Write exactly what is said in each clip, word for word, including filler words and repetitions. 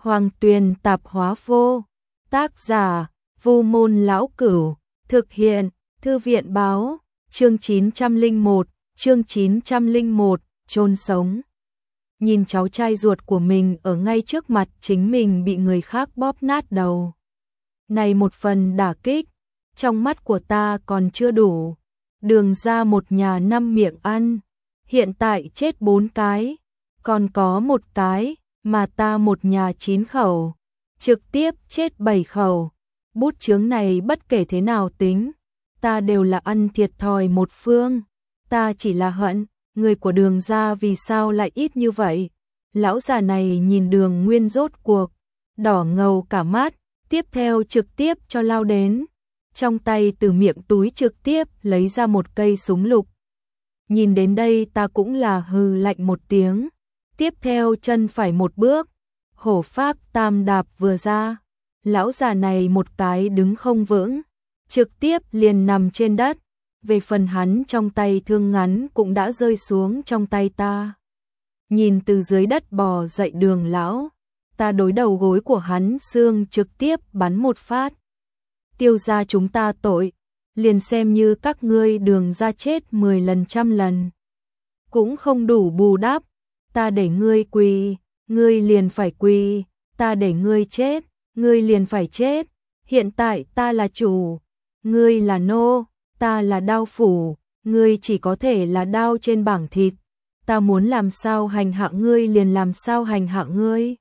Hoàng Tuyền Tạp Hóa Vô. Tác giả: Vu Môn Lão Cửu. Thực hiện: Thư viện Báo. Chương chín trăm lẻ một, chương chín trăm lẻ một, chôn sống. Nhìn cháu trai ruột của mình ở ngay trước mặt chính mình bị người khác bóp nát đầu. Này một phần đả kích, trong mắt của ta còn chưa đủ. Đường ra một nhà năm miệng ăn, hiện tại chết bốn cái, còn có một cái, mà ta một nhà chín khẩu, trực tiếp chết bảy khẩu. Bút chướng này bất kể thế nào tính, ta đều là ăn thiệt thòi một phương. Ta chỉ là hận, người của Đường gia vì sao lại ít như vậy. Lão già này nhìn Đường Nguyên rốt cuộc, đỏ ngầu cả mắt, tiếp theo trực tiếp cho lao đến. Trong tay từ miệng túi trực tiếp lấy ra một cây súng lục. Nhìn đến đây ta cũng là hừ lạnh một tiếng. Tiếp theo chân phải một bước, hổ phác tam đạp vừa ra. Lão già này một cái đứng không vững, trực tiếp liền nằm trên đất. Về phần hắn trong tay thương ngắn cũng đã rơi xuống trong tay ta. Nhìn từ dưới đất bò dậy Đường lão, ta đối đầu gối của hắn xương trực tiếp bắn một phát. Tiêu gia chúng ta tội, liền xem như các ngươi Đường gia chết mười lần trăm lần cũng không đủ bù đắp. Ta để ngươi quỳ, ngươi liền phải quỳ, ta để ngươi chết, ngươi liền phải chết. Hiện tại ta là chủ, ngươi là nô, ta là đao phủ, ngươi chỉ có thể là đao trên bảng thịt. Ta muốn làm sao hành hạ ngươi liền làm sao hành hạ ngươi.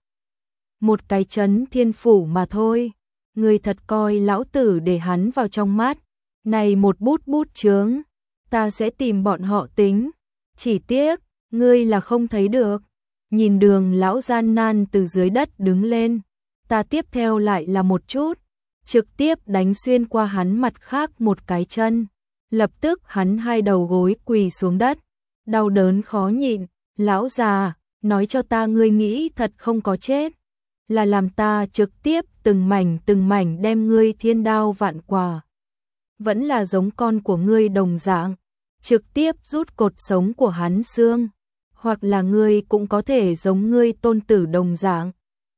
Một cái trấn thiên phủ mà thôi. Ngươi thật coi lão tử để hắn vào trong mắt. Này một bút bút chướng, ta sẽ tìm bọn họ tính. Chỉ tiếc, ngươi là không thấy được. Nhìn Đường lão gian nan từ dưới đất đứng lên, ta tiếp theo lại là một chút, trực tiếp đánh xuyên qua hắn mặt khác một cái chân. Lập tức hắn hai đầu gối quỳ xuống đất, đau đớn khó nhịn. Lão già, nói cho ta ngươi nghĩ thật không có chết, là làm ta trực tiếp từng mảnh từng mảnh đem ngươi thiên đao vạn quả. Vẫn là giống con của ngươi đồng dạng, trực tiếp rút cột sống của hắn xương. Hoặc là ngươi cũng có thể giống ngươi tôn tử đồng dạng,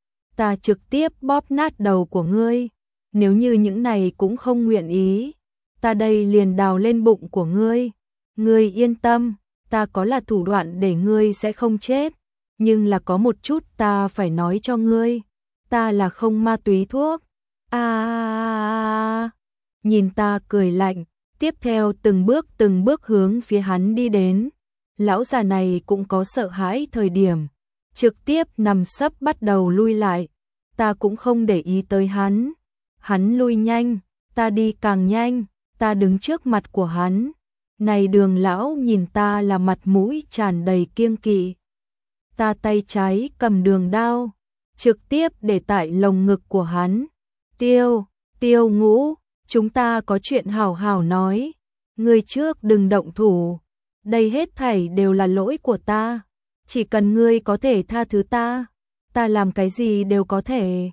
ta trực tiếp bóp nát đầu của ngươi. Nếu như những này cũng không nguyện ý, ta đây liền đào lên bụng của ngươi. Ngươi yên tâm, ta có là thủ đoạn để ngươi sẽ không chết. Nhưng là có một chút ta phải nói cho ngươi, ta là không ma túy thuốc. À, nhìn ta cười lạnh, tiếp theo từng bước từng bước hướng phía hắn đi đến. Lão già này cũng có sợ hãi thời điểm, trực tiếp nằm sấp bắt đầu lui lại. Ta cũng không để ý tới hắn. Hắn lui nhanh, ta đi càng nhanh, ta đứng trước mặt của hắn. Này Đường lão nhìn ta là mặt mũi tràn đầy kiêng kỵ. Ta tay trái cầm đường đao, trực tiếp để tại lồng ngực của hắn. Tiêu, Tiêu Ngũ, chúng ta có chuyện hảo hảo nói. Ngươi trước đừng động thủ. Đây hết thảy đều là lỗi của ta. Chỉ cần ngươi có thể tha thứ ta, ta làm cái gì đều có thể.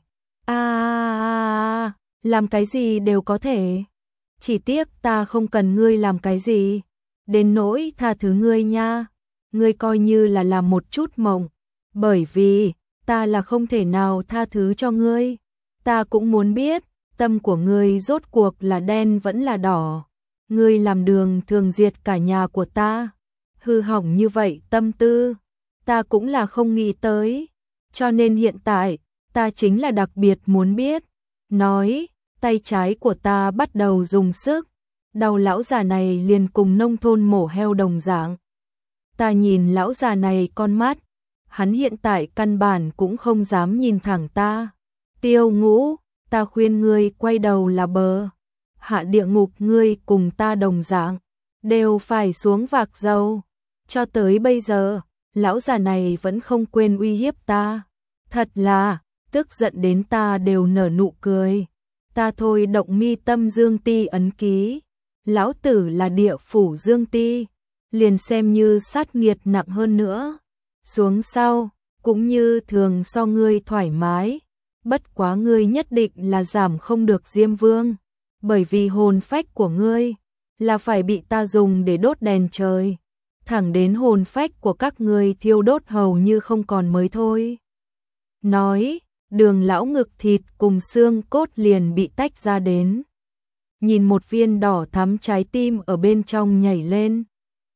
À, làm cái gì đều có thể. Chỉ tiếc ta không cần ngươi làm cái gì. Đến nỗi tha thứ ngươi nha, ngươi coi như là làm một chút mộng. Bởi vì, ta là không thể nào tha thứ cho ngươi. Ta cũng muốn biết, tâm của ngươi rốt cuộc là đen vẫn là đỏ. Ngươi làm Đường thường diệt cả nhà của ta. Hư hỏng như vậy tâm tư, ta cũng là không nghĩ tới. Cho nên hiện tại, ta chính là đặc biệt muốn biết. Nói, tay trái của ta bắt đầu dùng sức. Đầu lão già này liền cùng nông thôn mổ heo đồng dạng. Ta nhìn lão già này con mắt, hắn hiện tại căn bản cũng không dám nhìn thẳng ta. Tiêu Ngũ, ta khuyên ngươi quay đầu là bờ. Hạ địa ngục ngươi cùng ta đồng dạng, đều phải xuống vạc dầu. Cho tới bây giờ, lão già này vẫn không quên uy hiếp ta. Thật là, tức giận đến ta đều nở nụ cười. Ta thôi động mi tâm dương ti ấn ký. Lão tử là địa phủ dương ti, liền xem như sát nghiệt nặng hơn nữa. Xuống sau, cũng như thường so ngươi thoải mái. Bất quá ngươi nhất định là giảm không được Diêm Vương. Bởi vì hồn phách của ngươi là phải bị ta dùng để đốt đèn trời, thẳng đến hồn phách của các ngươi thiêu đốt hầu như không còn mới thôi. Nói, Đường lão ngực thịt cùng xương cốt liền bị tách ra đến. Nhìn một viên đỏ thắm trái tim ở bên trong nhảy lên.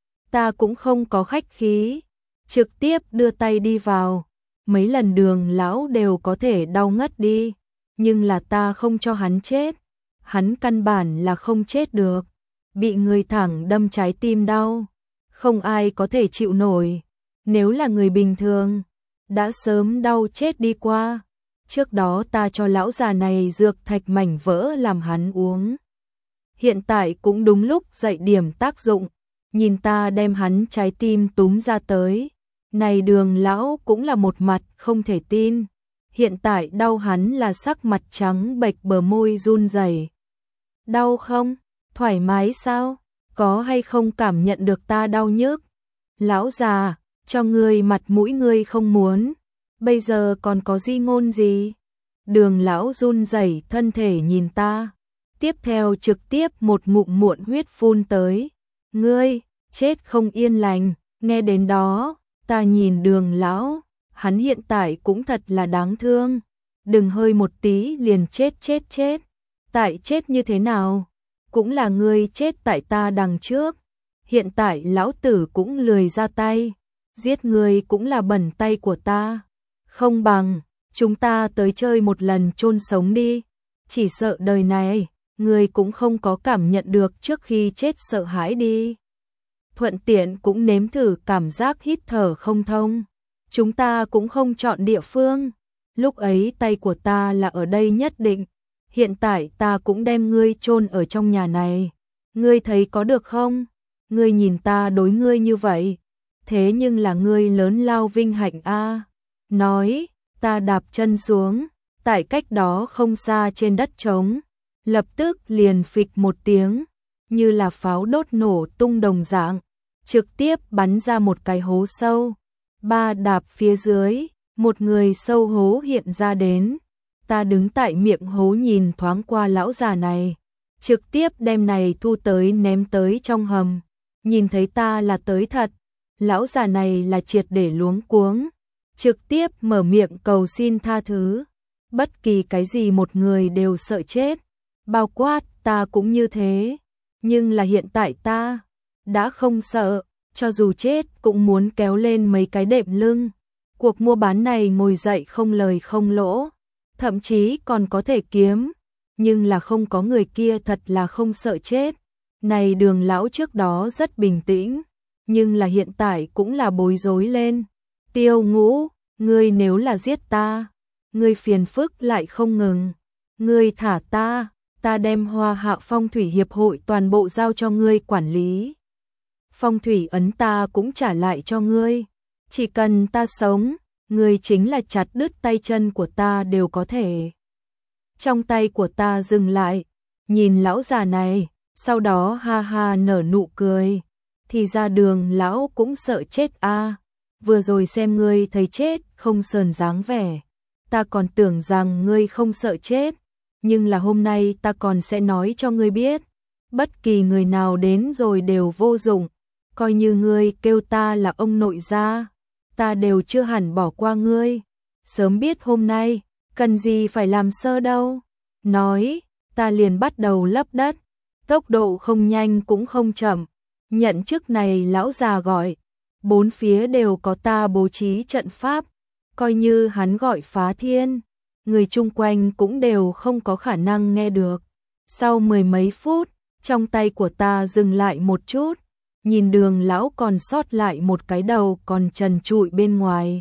Ta cũng không có khách khí, trực tiếp đưa tay đi vào. Mấy lần đường lão đều có thể đau ngất đi, nhưng là ta không cho hắn chết. Hắn căn bản là không chết được, bị người thẳng đâm trái tim đau, không ai có thể chịu nổi. Nếu là người bình thường, đã sớm đau chết đi qua. Trước đó ta cho lão già này dược thạch mảnh vỡ làm hắn uống. Hiện tại cũng đúng lúc dậy điểm tác dụng, nhìn ta đem hắn trái tim túm ra tới. Này đường lão cũng là một mặt không thể tin. Hiện tại đau hắn là sắc mặt trắng bệch, bờ môi run rẩy. Đau không? Thoải mái sao? Có hay không cảm nhận được ta đau nhức? Lão già, cho ngươi mặt mũi ngươi không muốn, bây giờ còn có di ngôn gì? Đường lão run rẩy thân thể nhìn ta, tiếp theo trực tiếp một ngụm muộn huyết phun tới. Ngươi, chết không yên lành. Nghe đến đó, ta nhìn đường lão, hắn hiện tại cũng thật là đáng thương. Đừng hơi một tí liền chết chết chết. Tại chết như thế nào? Cũng là ngươi chết tại ta đằng trước. Hiện tại lão tử cũng lười ra tay. Giết ngươi cũng là bẩn tay của ta. Không bằng, chúng ta tới chơi một lần chôn sống đi. Chỉ sợ đời này, ngươi cũng không có cảm nhận được trước khi chết sợ hãi đi. Thuận tiện cũng nếm thử cảm giác hít thở không thông. Chúng ta cũng không chọn địa phương. Lúc ấy tay của ta là ở đây nhất định. Hiện tại ta cũng đem ngươi chôn ở trong nhà này. Ngươi thấy có được không? Ngươi nhìn ta đối ngươi như vậy. Thế nhưng là ngươi lớn lao vinh hạnh a. Nói, ta đạp chân xuống, tại cách đó không xa trên đất trống. Lập tức liền phịch một tiếng, như là pháo đốt nổ tung đồng dạng. Trực tiếp bắn ra một cái hố sâu. Ba đạp phía dưới, một người sâu hố hiện ra đến. Ta đứng tại miệng hố nhìn thoáng qua lão già này, trực tiếp đem này thu tới ném tới trong hầm. Nhìn thấy ta là tới thật, lão già này là triệt để luống cuống, trực tiếp mở miệng cầu xin tha thứ. Bất kỳ cái gì một người đều sợ chết, bao quát ta cũng như thế. Nhưng là hiện tại ta đã không sợ, cho dù chết cũng muốn kéo lên mấy cái đệm lưng. Cuộc mua bán này ngồi dậy không lời không lỗ, thậm chí còn có thể kiếm, nhưng là không có người kia thật là không sợ chết. Này đường lão trước đó rất bình tĩnh, nhưng là hiện tại cũng là bối rối lên. Tiêu Ngũ, ngươi nếu là giết ta, ngươi phiền phức lại không ngừng. Ngươi thả ta, ta đem Hoa Hạ Phong Thủy Hiệp hội toàn bộ giao cho ngươi quản lý. Phong thủy ấn ta cũng trả lại cho ngươi. Chỉ cần ta sống, ngươi chính là chặt đứt tay chân của ta đều có thể. Trong tay của ta dừng lại, nhìn lão già này, sau đó ha ha nở nụ cười. Thì ra đường lão cũng sợ chết a. À. Vừa rồi xem ngươi thấy chết không sờn dáng vẻ, ta còn tưởng rằng ngươi không sợ chết. Nhưng là hôm nay ta còn sẽ nói cho ngươi biết, bất kỳ người nào đến rồi đều vô dụng. Coi như ngươi kêu ta là ông nội gia, ta đều chưa hẳn bỏ qua ngươi. Sớm biết hôm nay, cần gì phải làm sơ đâu. Nói, ta liền bắt đầu lấp đất, tốc độ không nhanh cũng không chậm. Nhận chức này lão già gọi, bốn phía đều có ta bố trí trận pháp. Coi như hắn gọi phá thiên, người chung quanh cũng đều không có khả năng nghe được. Sau mười mấy phút, trong tay của ta dừng lại một chút. Nhìn đường lão còn sót lại một cái đầu còn trần trụi bên ngoài.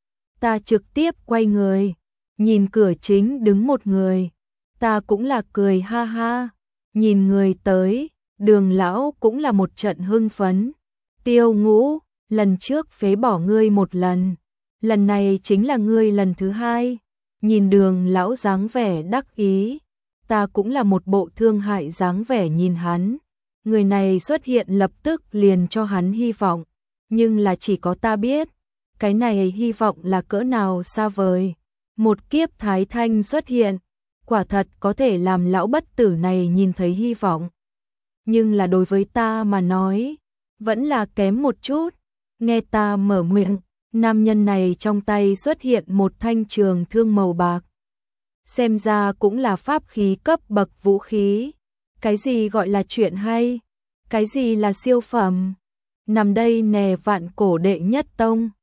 Ta trực tiếp quay người, nhìn cửa chính đứng một người. Ta cũng là cười ha ha, nhìn người tới, đường lão cũng là một trận hưng phấn. Tiêu Ngũ, lần trước phế bỏ ngươi một lần, lần này chính là ngươi lần thứ hai. Nhìn đường lão dáng vẻ đắc ý, ta cũng là một bộ thương hại dáng vẻ nhìn hắn. Người này xuất hiện lập tức liền cho hắn hy vọng, nhưng là chỉ có ta biết, cái này hy vọng là cỡ nào xa vời. Một kiếp thái thanh xuất hiện, quả thật có thể làm lão bất tử này nhìn thấy hy vọng. Nhưng là đối với ta mà nói, vẫn là kém một chút. Nghe ta mở miệng, nam nhân này trong tay xuất hiện một thanh trường thương màu bạc. xem ra cũng là pháp khí cấp bậc vũ khí. Cái gì gọi là chuyện hay? Cái gì là siêu phẩm? Nằm đây nè vạn cổ đệ nhất tông.